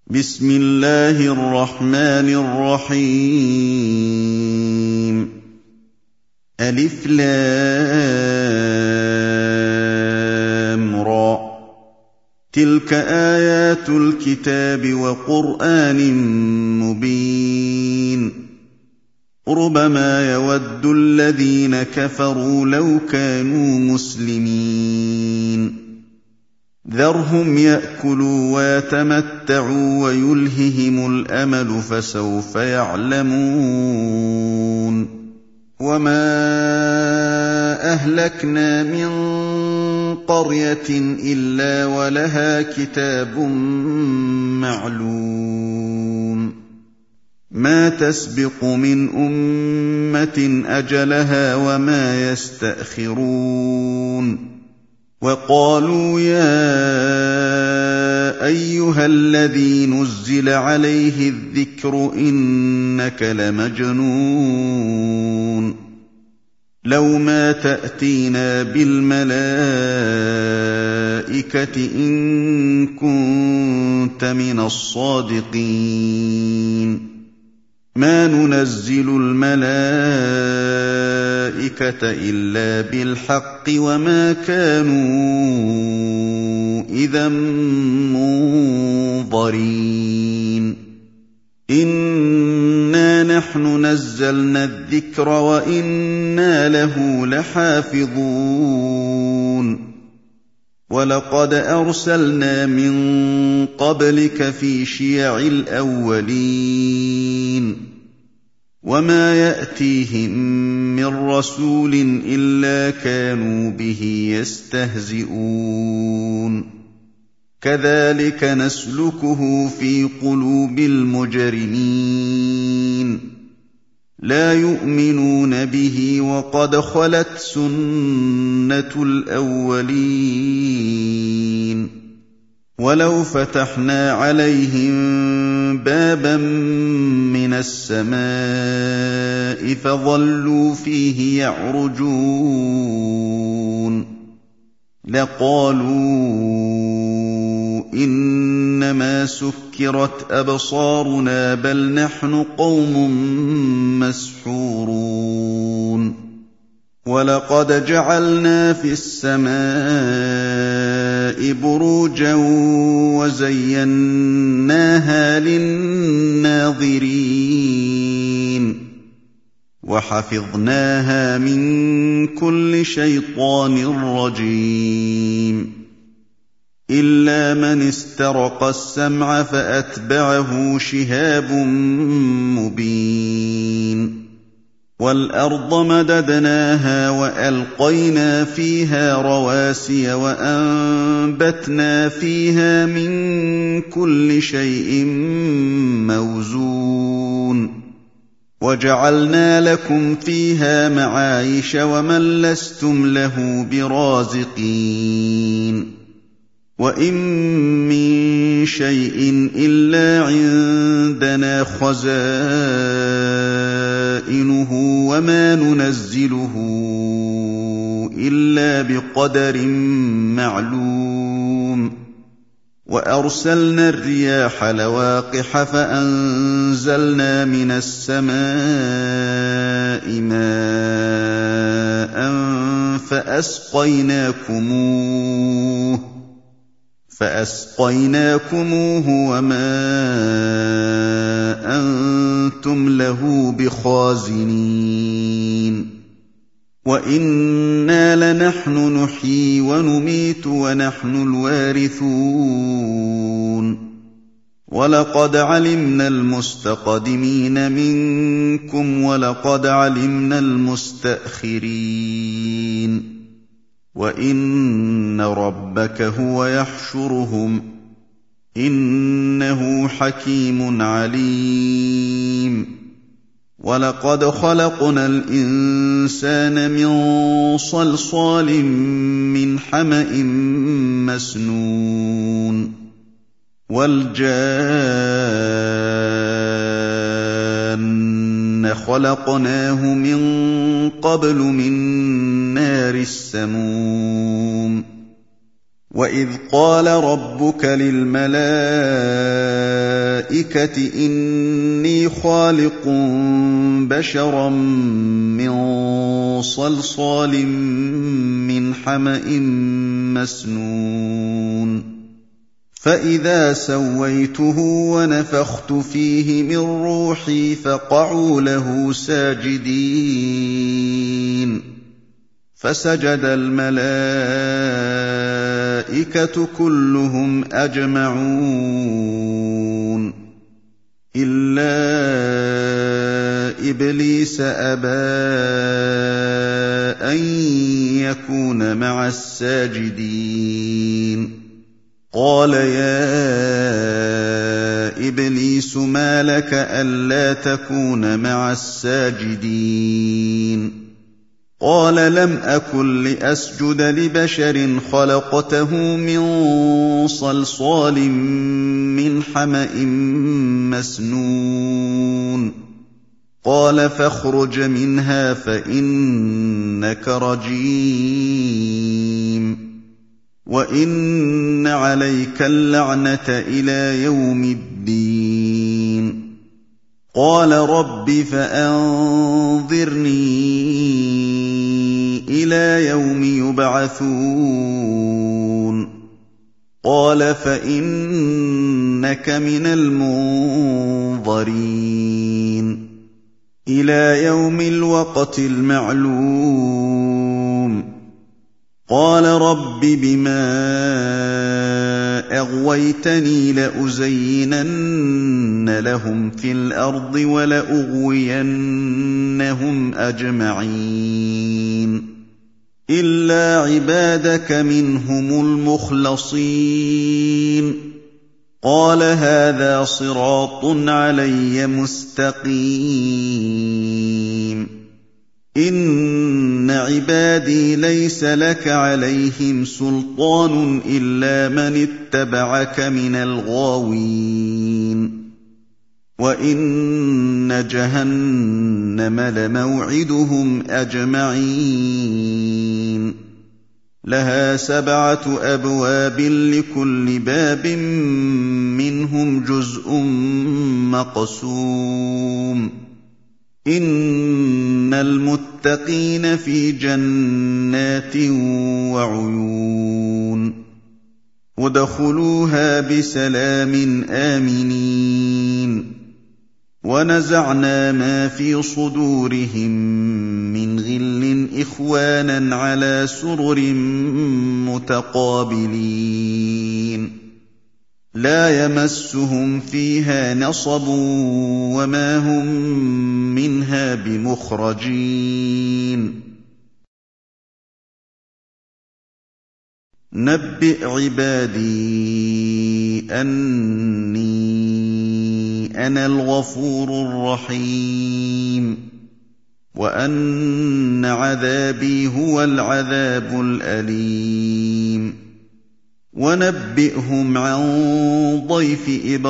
بسم الله الرحمن الرحيم ألف لام را تلك آيات الكتاب وقرآن مبين ربما يود الذين كفروا لو كانوا مسلمين ذرهم يأكلوا ويتمتعوا ويلههم الأمل فسوف يعلمون وما أهلكنا من قرية إلا ولها كتاب معلوم ما تسبق من أمة أجلها وما يستأخرون وقالوا يا أيها الذي نزل عليه الذكر إنك لمجنون لو ما تأتينا بالملائكة إن كنت من الصادقين ما ننزل الملائكة إلا بالحق وما كانوا إذا منظرين إنا نحن نزلنا الذكر وإنا له لحافظون ولقد أرسلنا من قبلك في شيع الأولين وما يأتيهم من رسول إلا كانوا به يستهزئون كذلك نسلكه في قلوب المجرمين لا يؤمنون به وقد خلت سنة الأولين ولو فتحنا عليهم بابا من السماء فظلوا فيه يعرجون لقالوا إنما سكرت أبصارنا بل نحن قوم مسحورون ولقد جعلنا في السماء بروجا وزيناها للناظرين وحفظناها من كل شيطان رجيم إلا من استرق السمع فأتبعه شهاب مبين والأرض مددناها وألقينا فيها رواسي وأنبتنا فيها من كل شيء موزون وجعلنا لكم فيها معايش ومن لستم له برازقين وإن من شيء إلا عندنا خزائنه وما ننزله إلا بقدر معلوم وأرسلنا الرياح لواقح فأنزلنا من السماء ماء فأسقيناكموه وما أنتم له بخازنين وإنا لنحن نحيي ونميت ونحن الوارثون ولقد علمنا المستقدمين منكم ولقد علمنا المستأخرين وإن ربك هو يحشرهم إنه حكيم عليم ولقد خلقنا الإنسان من صلصال من حمأ مسنون والجان خلقناه من قبل من نار السموم وَإِذْ قَالَ رَبُّكَ لِلْمَلَائِكَةِ إِنِّي خَالِقٌ بَشَرًا مِّن صَلْصَالٍ مِّنْ حَمَإٍ مَّسْنُونٍ فَإِذَا سَوَّيْتُهُ وَنَفَخْتُ فِيهِ مِن رُّوحِي فَقَعُوا لَهُ سَاجِدِينَ فَسَجَدَ الْمَلَائِكَةُ كُلُّهُمْ أَجْمَعُونَ إِلَّا إِبْلِيسَ أَبَىٰ أَن يَكُونَ مَعَ السَّاجِدِينَ قَالَ يَا إِبْلِيسُ مَا لَكَ أَلَّا تَكُونَ مَعَ السَّاجِدِينَ قَالَ لَمْ أَكُن لِّأَسْجُدَ لِبَشَرٍ خَلَقْتَهُ مِن صَلْصَالٍ مِّنْ حَمَإٍ مَّسْنُونٍ قَالَ فَاخْرُجْ مِنْهَا فَإِنَّكَ رَجِيمٌ وَإِنَّ عَلَيْكَ اللَّعْنَةَ إِلَىٰ يَوْمِ الدِّينِ قَالَ رَبِّ فَأَنظِرْنِي إِلَىٰ يَوْمِ يُبْعَثُونَ قَالَ فَإِنَّكَ مِنَ الْمُنظَرِينَ إِلَىٰ يَوْمِ الْوَقْتِ الْمَعْلُومِ قَالَ رَبِّ بِمَا أَغْوَيْتَنِي لَأُزَيِّنَنَّ لَهُمْ فِي الْأَرْضِ وَلَأُغْوِيَنَّهُمْ أَجْمَعِينَ إِلَّا عِبَادَكَ مِنْهُمُ الْمُخْلَصِينَ قَالَ هَٰذَا صِرَاطٌ عَلَيَّ مُسْتَقِيمٌ إِنَّ عِبَادِي لَيْسَ لَكَ عَلَيْهِمْ سُلْطَانٌ إِلَّا مَنِ اتَّبَعَكَ مِنَ الْغَاوِينَ وَإِنَّ جَهَنَّمَ لَمَوْعِدُهُمْ أَجْمَعِينَ لَهَا 7 أَبْوَابٍ لِّكُلِّ بَابٍ مِّنْهُمْ جُزْءٌ مَّقْسُومٌ إِنَّ الْمُتَّقِينَ فِي جَنَّاتٍ وَعُيُونٍ ادْخُلُوهَا بِسَلَامٍ آمِنِينَ وَنَزَعْنَا مَا فِي صُدُورِهِم مِّنْ غِلٍّ إِخْوَانًا عَلَىٰ سُرُرٍ مُّتَقَابِلِينَ لَا يَمَسُّهُمْ فِيهَا نَصَبٌ وَمَا هُم مِّنْهَا بِمُخْرَجِينَ نَبِّئْ عِبَادِي أَنِّي أَنَا الْغَفُورُ الرَّحِيمُ وَأَنَّ عَذَابِي هُوَ الْعَذَابُ الْأَلِيمُ وَنَبِّئْهُمْ عَن ضَيْفِ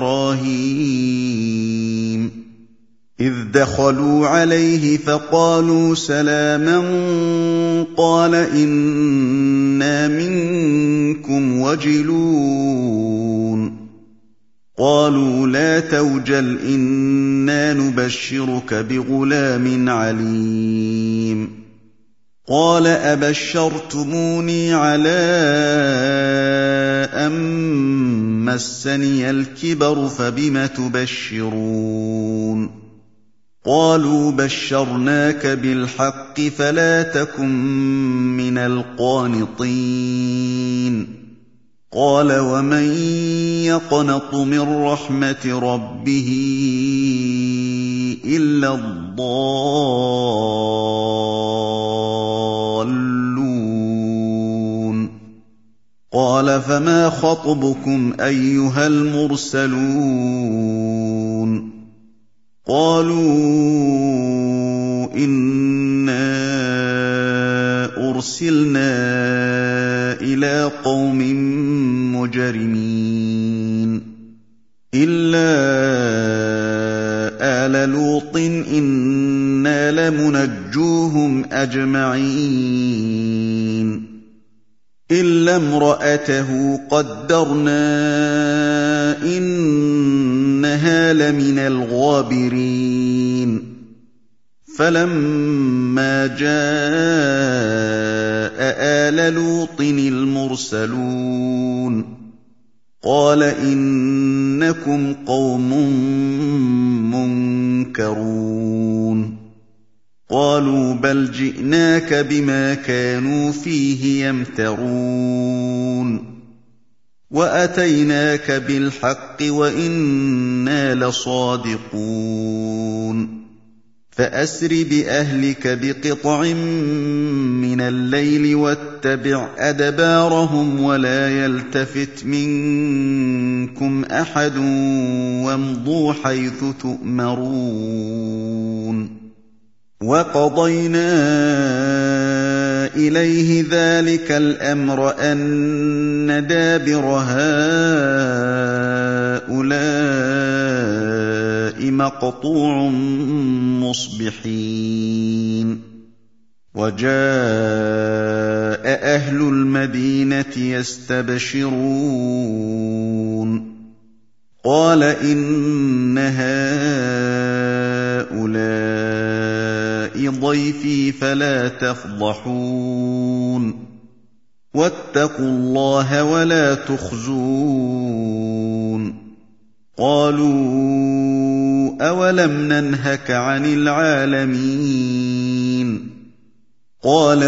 إِبْرَاهِيمَ إِذْ دَخَلُوا عَلَيْهِ فَقَالُوا سَلَامًا قَالَ إِنَّا مِنكُمْ وَجِلُونَ قَالُوا لَا تَوْجَلْ إِنَّا نُبَشِّرُكَ بِغُلَامٍ عَلِيمٍ قَالَ أَبَشَّرْتُمُونِي عَلَىٰ أَن مَّسَّنِيَ الْكِبَرُ فَبِمَ تُبَشِّرُونَ قَالُوا بَشَّرْنَاكَ بِالْحَقِّ فَلَا تَكُن مِّنَ الْقَانِطِينَ قَالَ وَمَن يَقْنَطُ مِن رَّحْمَةِ رَبِّهِ إِلَّا الضَّالُّونَ قَالَ فَمَا خَطْبُكُمْ أَيُّهَا الْمُرْسَلُونَ قَالُوا إِنَّا أُرْسِلْنَا إِلَىٰ قَوْمٍ مُّجْرِمِينَ إِلَّا آلَ لُوطٍ إِنَّا لَمُنَجُّوهُمْ أَجْمَعِينَ إِلَّا امْرَأَتَهُ قَدَّرْنَا إِنَّهَا لَمِنَ الْغَابِرِينَ فَلَمَّا جَاءَ آلَ لُوطٍ الْمُرْسَلُونَ قَالَ إِنَّكُمْ قَوْمٌ مُّنكَرُونَ قَالُوا بَلْ جِئْنَاكَ بِمَا كَانُوا فِيهِ يَمْتَرُونَ وَأَتَيْنَاكَ بِالْحَقِّ وَإِنَّا لَصَادِقُونَ فَأَسْرِ بِأَهْلِكَ بِقِطْعٍ مِّنَ اللَّيْلِ وَاتَّبِعْ أَدْبَارَهُمْ وَلَا يَلْتَفِتْ مِنكُمْ أَحَدٌ وَامْضُوا حَيْثُ تُؤْمَرُونَ وَقَضَيْنَا إِلَيْهِ ذَلِكَ الْأَمْرَ أَنَّ دَابِرَ هَٰؤُلَاءِ مَقْطُوعٌ مُّصْبِحِينَ وَجَاءَ أَهْلُ الْمَدِينَةِ يَسْتَبْشِرُونَ قَالَ إِنَّ هَٰؤُلَاءِ ضَيْفِي فَلَا تَفْضَحُونِ وَاتَّقُوا اللَّهَ وَلَا تُخْزُونِ قَالُوا أَوَلَمْ نَنْهَكَ عَنِ الْعَالَمِينَ قَالَ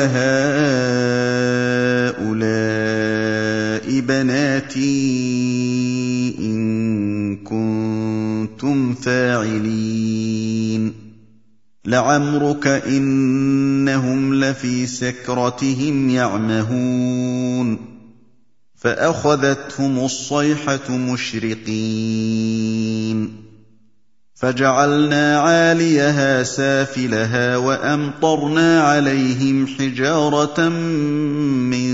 هَٰؤُلَاءِ بَنَاتِي إِن كُنتُمْ فَاعِلِينَ لَعَمْرُكَ إِنَّهُمْ لَفِي سَكْرَتِهِمْ يَعْمَهُونَ فَأَخَذَتْهُمُ الصَّيْحَةُ مُشْرِقِينَ فَجَعَلْنَا عَالِيَهَا سَافِلَهَا وَأَمْطَرْنَا عَلَيْهِمْ حِجَارَةً مِّن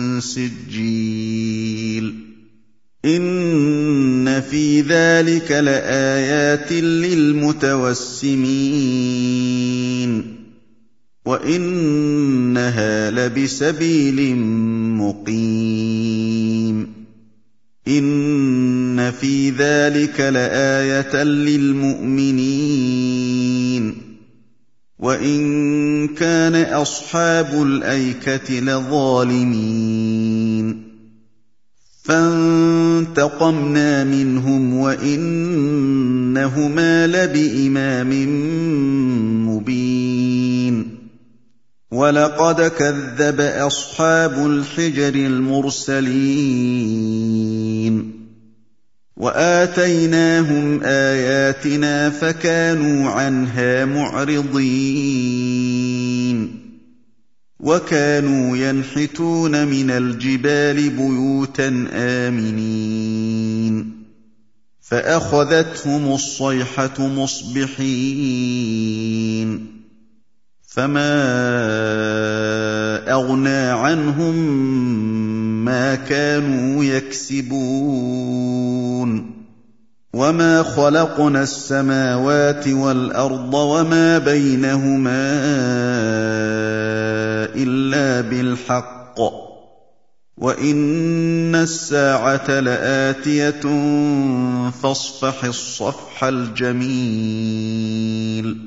سِجِّيلٍ إِنَّ فِي ذَلِكَ لَآيَاتٍ لِّلْمُتَوَسِّمِينَ وَإِنَّهَا لَبِسَبِيلٍ مُّقِيمٍ إِنَّ فِي ذَلِكَ لَآيَةً لِّلْمُؤْمِنِينَ وَإِن كَانَ أَصْحَابُ الْأَيْكَةِ لَظَالِمِينَ فَانتَقَمْنَا مِنْهُمْ وَإِنَّهُمَا لَبِإِمَامٍ مُّبِينٍ وَلَقَدْ كَذَّبَ أَصْحَابُ الْحِجْرِ الْمُرْسَلِينَ وَآتَيْنَاهُمْ آيَاتِنَا فَكَانُوا عَنْهَا مُعْرِضِينَ وَكَانُوا يَنْحِتُونَ مِنَ الْجِبَالِ بُيُوتًا آمِنِينَ فَأَخَذَتْهُمُ الصَّيْحَةُ مُصْبِحِينَ فَمَا أَغْنَىٰ عَنْهُم مَّا كَانُوا يَكْسِبُونَ وَمَا خَلَقْنَا السَّمَاوَاتِ وَالْأَرْضَ وَمَا بَيْنَهُمَا إِلَّا بِالْحَقِّ وَإِنَّ السَّاعَةَ لَآتِيَةٌ فَاصْفَحِ الصَّفْحَ الْجَمِيلَ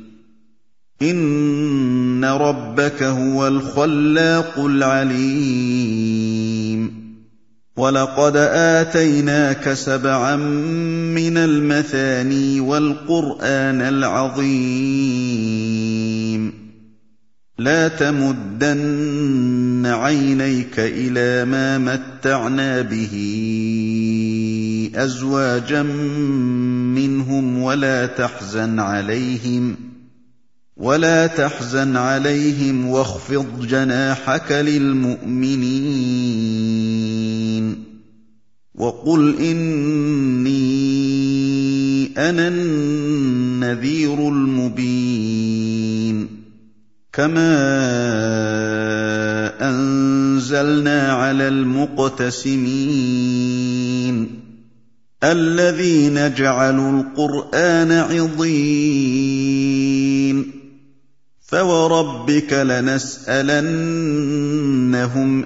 إِنَّ رَبَّكَ هُوَ الْخَلَّاقُ الْعَلِيمُ وَلَقَدْ آتَيْنَاكَ سَبْعًا مِّنَ الْمَثَانِي وَالْقُرْآنَ الْعَظِيمَ لَا تَمُدَّنَّ عَيْنَيْكَ إِلَىٰ مَا مَتَّعْنَا بِهِ أَزْوَاجًا مِّنْهُمْ ولا تحزن عليهم واخفض جناحك للمؤمنين وقل إني أنا النذير المبين كما أنزلنا على المقتسمين الذين جعلوا القرآن عضين فَوَرَبِّكَ لَنَسْأَلَنَّهُمْ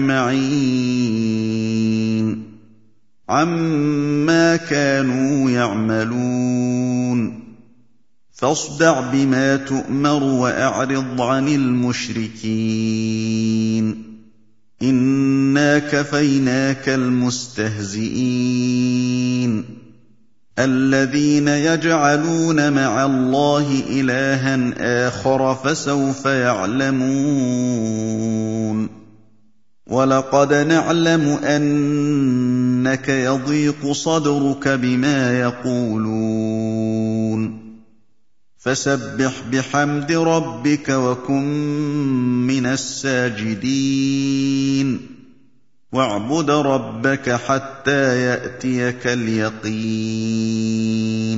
أَجْمَعِينَ عَمَّا كَانُوا يَعْمَلُونَ فَاصْدَعْ بِمَا تُؤْمَرُ وَأَعْرِضْ عَنِ الْمُشْرِكِينَ إِنَّا كَفَيْنَاكَ الْمُسْتَهْزِئِينَ الَّذِينَ يَجْعَلُونَ مَعَ اللَّهِ إِلَٰهًا آخَرَ فَسَوْفَ يَعْلَمُونَ وَلَقَدْ نَعْلَمُ أَنَّكَ يَضِيقُ صَدْرُكَ بِمَا يَقُولُونَ فَسَبِّحْ بِحَمْدِ رَبِّكَ وَكُن مِّنَ السَّاجِدِينَ وَاعْبُدْ رَبَّكَ حَتَّىٰ يَأْتِيَكَ الْيَقِينُ